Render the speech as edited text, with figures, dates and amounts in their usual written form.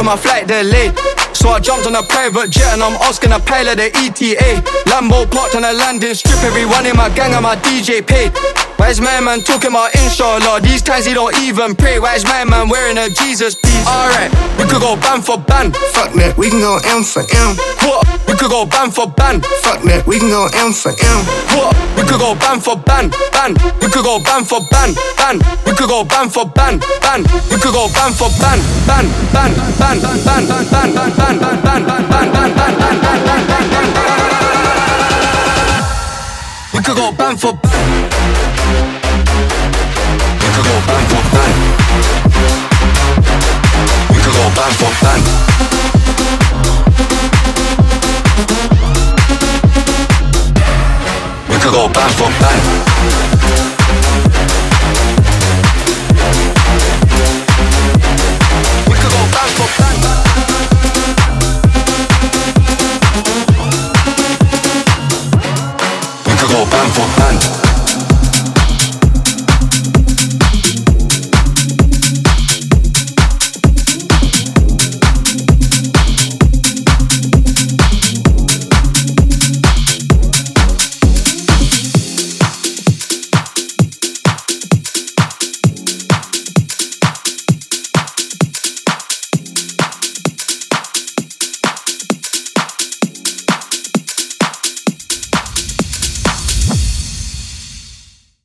my flight delayed. So I jumped on a private jet and I'm asking a pilot the ETA. Lambo parked on a landing strip, everyone in my gang and my DJ paid. Why is my man talking about inshallah? These times he don't even pray. Why is my man wearing a Jesus piece? Alright, we could go band for band. Fuck that, we can go M for M. What? We could go band for band. Fuck that, we can go M for M. What? We could go band for band, band. We could go band for band, band. We could go band for band, band. We could go band for band, band, band, band, band, band, band, band, band, band, band, band, band. We could go band for band. We could go band for band. We could go band for band. We could go band for band. We could go band for band. We could go band for band.